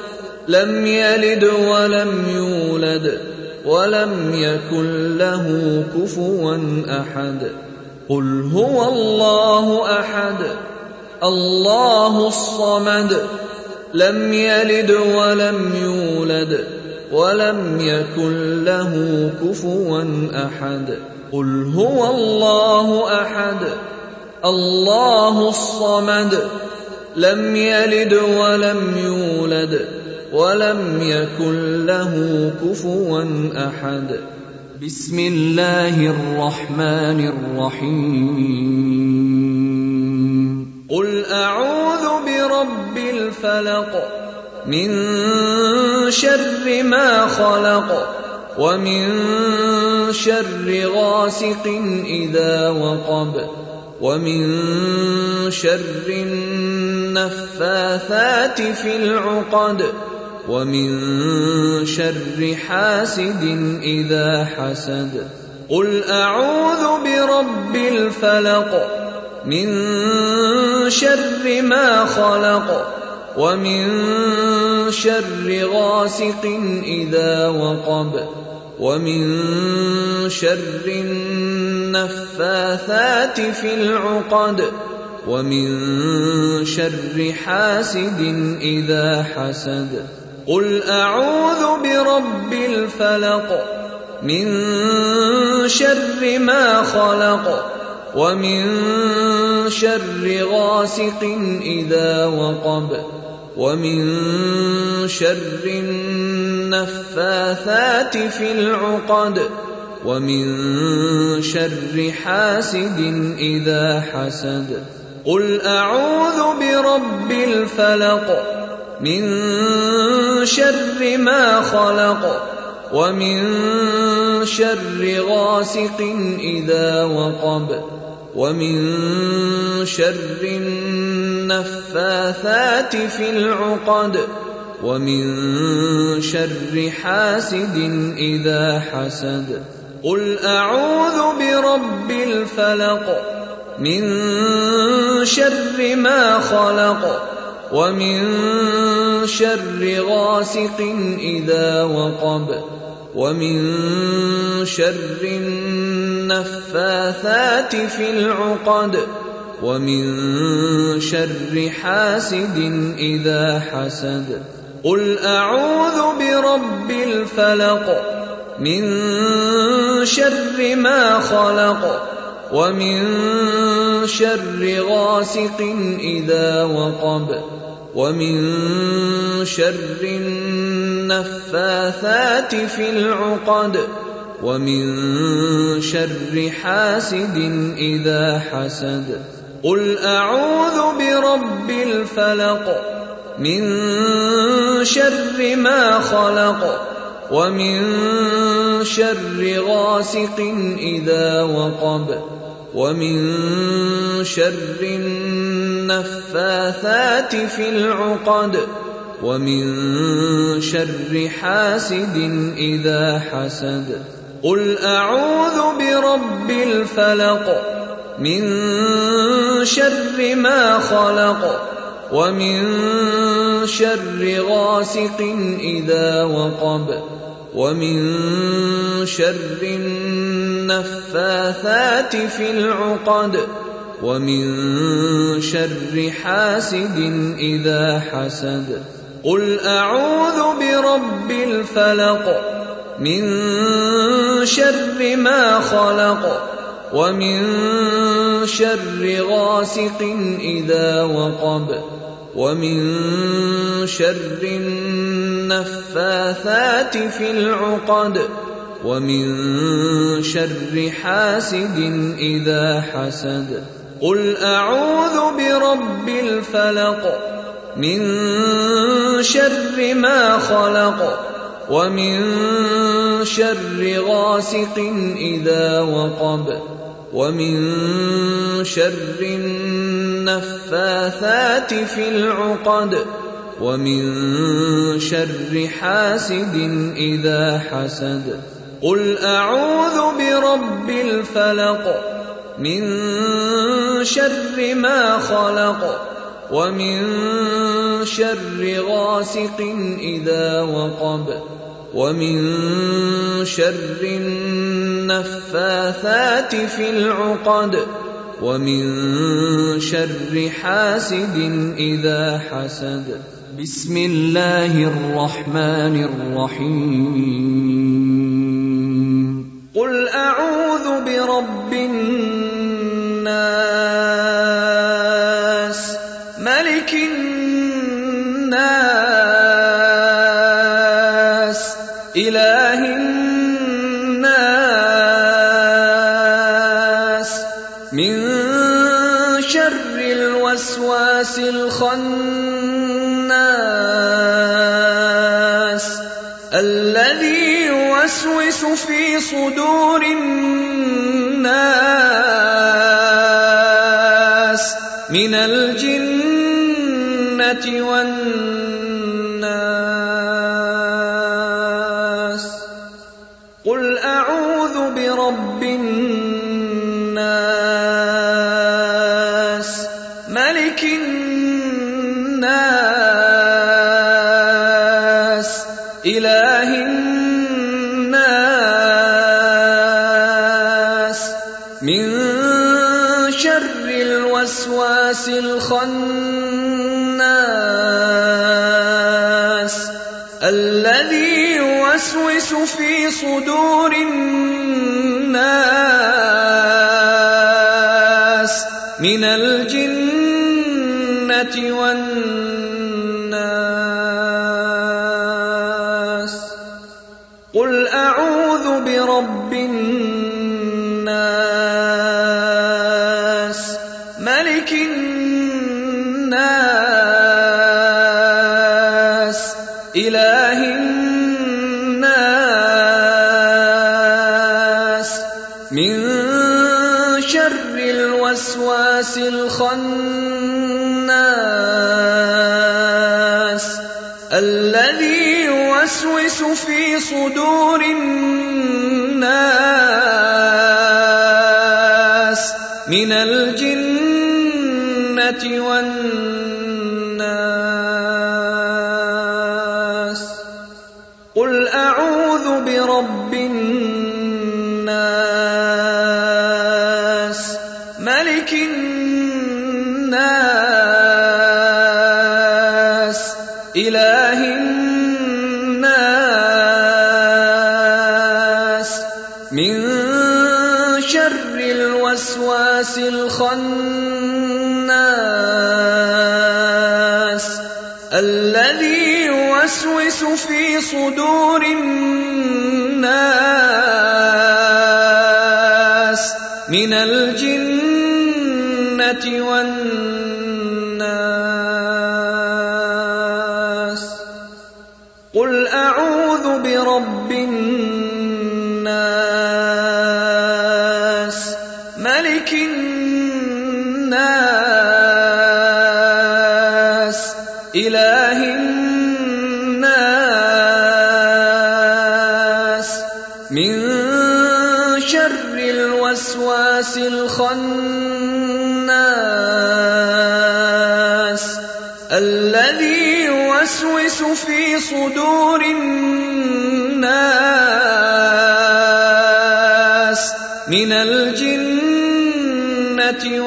لم يلد ولم يولد ولم يكن له كفوا أحد. قل هو الله أحد الله الصمد لم يلد ولم يولد ولم يكن له كفوا أحد. قل هو الله أحد الله الصمد لم يلد ولم يولد ولم يكن له كفوا أحد. بسم الله الرحمن الرحيم. قل أعوذ برب الفلق من شر ما خلق ومن شر غاسق إذا وقب ومن شر النفاثات في العقد ومن شر حاسد إذا حسد. قل أعوذ برب الفلق من شر ما خلق ومن شر غاسق إذا وقب ومن شر النفاثات في العقد ومن شر حاسد إذا حسد. قل أعوذ برب الفلق من شر ما خلق ومن شر غاسق إذا وقب ومن شر النفاثات في العقد ومن شر حاسد إذا حسد. قل أعوذ برب الفلق من شر ما خلق ومن شر غاسق إذا وقب ومن شر النفاثات في العقد ومن شر حاسد إذا حسد. قل أعوذ برب الفلق من شر ما خلق ومن شر غاسق إذا وقب ومن شر النفاثات في العقد ومن شر حاسد إذا حسد. قل أعوذ برب الفلق من شر ما خلق ومن شر غاسق إذا وقب ومن شر النفاثات في العقد ومن شر حاسد إذا حسد. قل أعوذ برب الفلق من شر ما خلق ومن شر غاسق إذا وقب ومن شر النفاثات في العقد ومن شر حاسد إذا حسد. قل أعوذ برب الفلق من شر ما خلق ومن شر غاسق إذا وقب ومن شر النفاثات في العقد ومن شر حاسد إذا حسد. قل أعوذ برب الفلق من شر ما خلق ومن شر غاسق إذا وقب ومن شر النفاثات في العقد ومن شر حاسد إذا حسد. قل أعوذ برب الفلق من شر ما خلق ومن شر غاسق إذا وقب ومن شر النفاثات في العقد ومن شر حاسد إذا حسد. قل أعوذ برب الفلق من شر ما خلق ومن شر غاسق إذا وقب ومن شر النفاثات في العقد ومن شر حاسد إذا حسد. بسم الله الرحمن الرحيم. قل أعوذ برب الناس ملك الناس إله الناس من شر الوسواس الخناس الذي يوسوس في صدور الناس من الجنة والناس. قل أعوذ برب الناس ملك الناس إله الناس من شر الوسواس الخناس الذي يوسوس في صدور الناس من الجنة والناس. قل أعوذ برب الناس ملك الناس إله الناس من شر الوسواس الخناس الذي يوسوس في صدور الناس من الجنة والناس. قل أعوذ برب الناس ملك الناس إله الناس من شر الوسواس الخناس الذي يوسوس في صدور الناس من الجنة والناس. قل أعوذ برب الناس ملك الناس إله الناس من شر الوسواس الخناس الذي يوسوس في صدور الناس من الجنة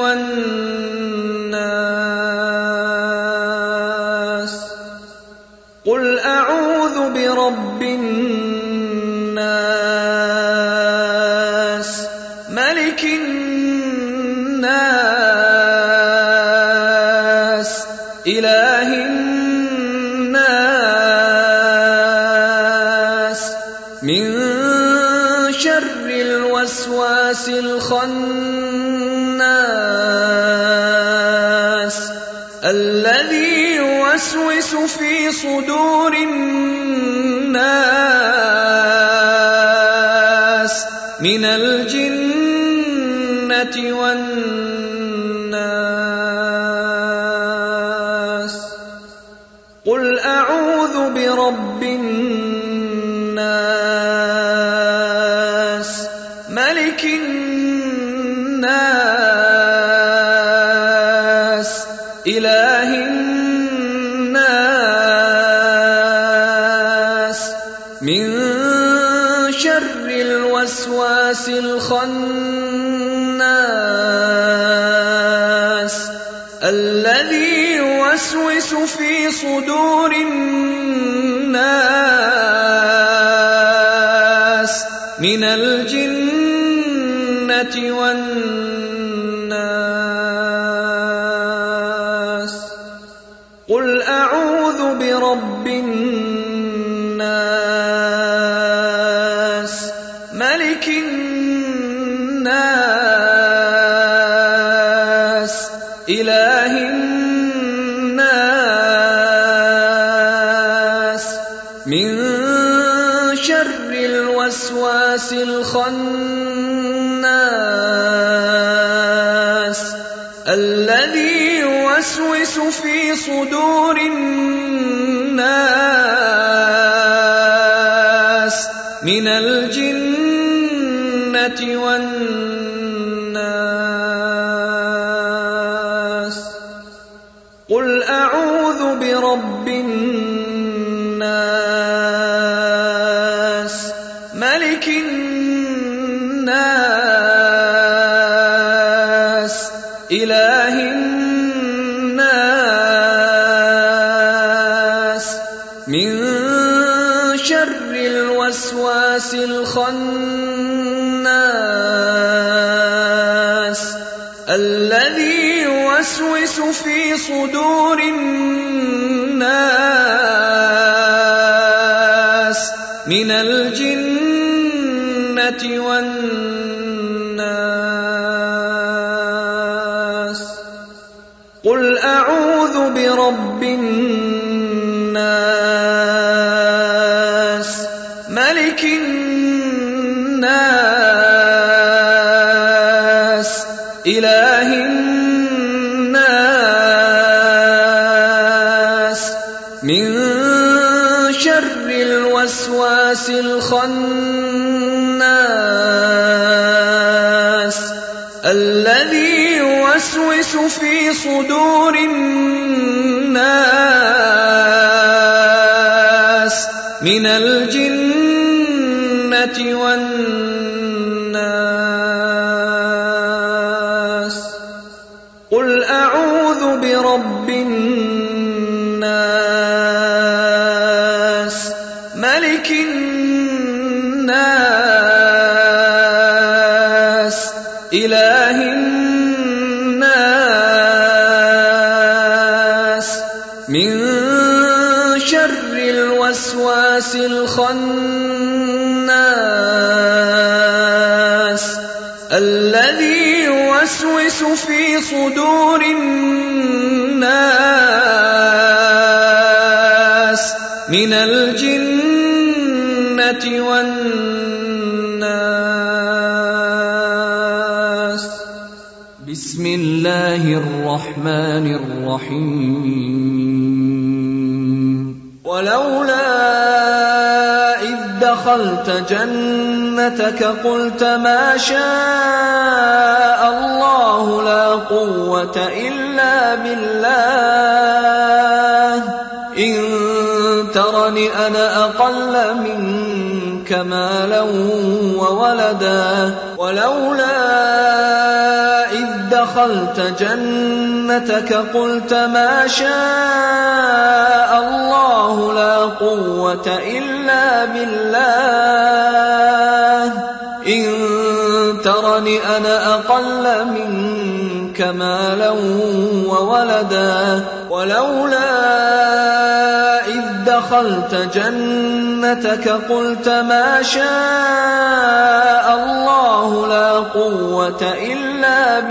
والناس. قل أعوذ برب الناس ملك الناس إله الناس من شر الوسواس الخناس الذي يوسوس في صدور الناس من الجنة والناس. قل أعوذ برب الناس ملك الناس إله الناس من شر الوسواس الخناس الذي يوسوس في صدور الناس من الجنة والناس. قل أعوذ برب الناس ملك الناس إله الناس من شر الوسواس الخناس الذي يوسوس في صدور الناس من الجنة والناس. قل أعوذ برب الناس ملك الناس إله الناس من شر الوسواس الخناس الذي يوسوس في صدور الناس من الجنة والناس. قل أعوذ برب الناس ملك الناس إله الناس من شر الوسواس الخناس الذي يوسوس في صدور الناس من الجنة والناس. قل أعوذ برب الناس ملك الناس إله الناس من شر الوسواس الخناس الذي يوسوس في صدور الناس من الجنة والناس. بسم الله الرحمن الرحيم. ولولا إذ دخلت جنتك قلت ما شاء الله لا قوة إلا بالله إن ترني أنا أقل منك مالا وولدا. ولولا إذ دخلت جنتك قلت ما شاء الله لا قوة إلا بالله إن ترني أنا أقل منك مالا وولدا. ولولا إذ دخلت جنتك قلت ما شاء الله لا قوة إلا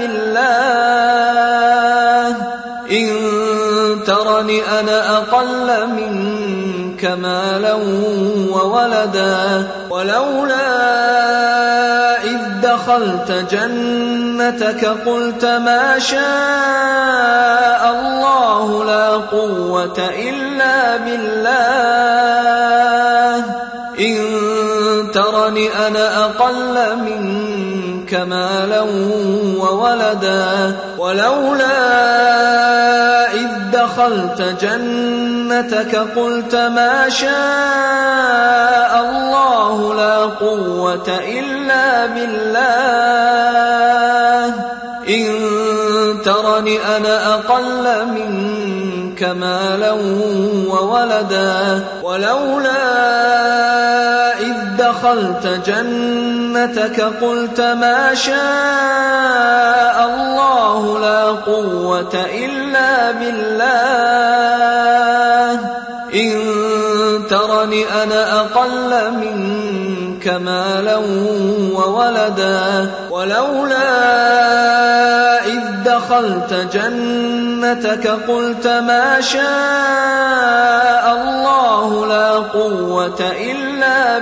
بالله إن ترني أنا أقل منك مالا وولدا. ولولا إذ دخلت جنتك قلت ما شاء الله لا قوة إلا بالله إن ترني أنا أقل منك مالا وولدا. ولولا إذ دخلت دخلت جنتك قلت ما شاء الله لا قوة إلا بالله إن ترني أنا أقل منك مالا وولدا ولولا إذ دخلت جنتك قلت ما شاء الله لا قوة إلا بالله إن ترني أنا أقل منك مالا وولدا ولولا إذ دخلت جنتك قلت ما شاء الله لا قوة إلا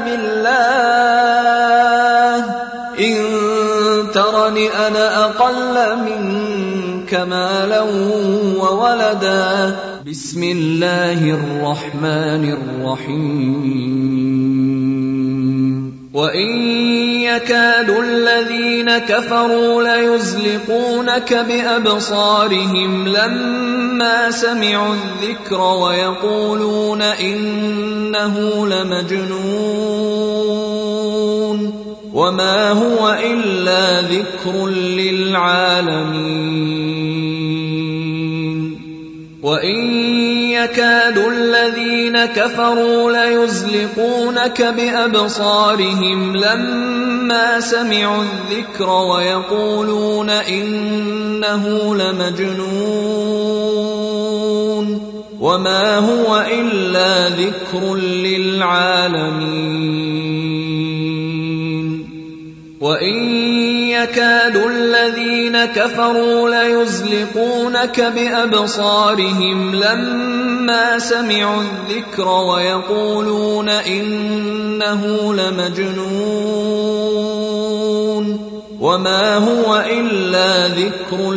بالله إن ترني أنا أقل منك مالا وولدا بسم الله الرحمن الرحيم وإن يكاد الذين كفروا ليزلقونك بأبصارهم لما سمعوا الذكر ويقولون إنه لمجنون وما هو إلا ذكر للعالمين وإن يكاد الذين كفروا ليزلقونك بأبصارهم لما سمعوا الذكر ويقولون إنه لمجنون وما هو إلا ذكر للعالمين وإن يكاد الذين كفروا ليزلقونك بأبصارهم لما سمعوا الذكر ويقولون إنه لمجنون وما هو إلا ذكر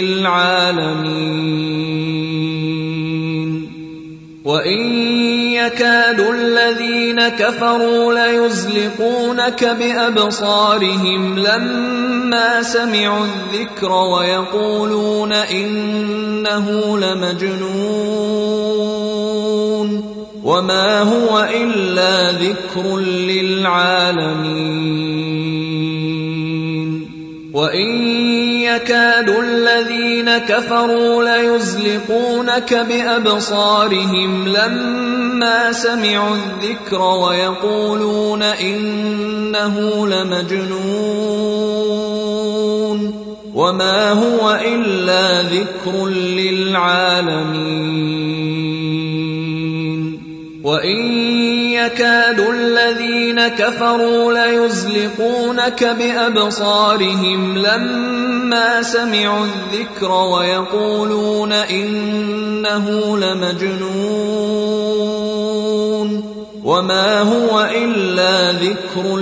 للعالمين وإن يكاد الذين كفروا ليزلقونك بأبصارهم لما سمعوا الذكر ويقولون إنه لمجنون وما هو إلا ذكر للعالمين وإن يكاد الذين كفروا ليزلقونك بأبصارهم لما سمعوا الذكر ويقولون إنه لمجنون وما هو إلا ذكر للعالمين وإن يكاد الذين كفروا ليزلقونك بأبصارهم لما سمعوا الذكر ويقولون إنه لمجنون وما هو إلا ذكر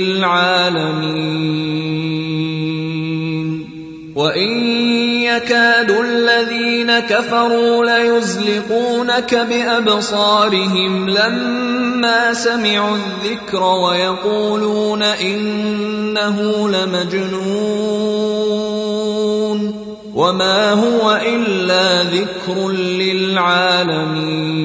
للعالمين وإن يكاد الذين كفروا ليزلقونك بأبصارهم لما سمعوا الذكر ويقولون إنه لمجنون وما هو إلا ذكر للعالمين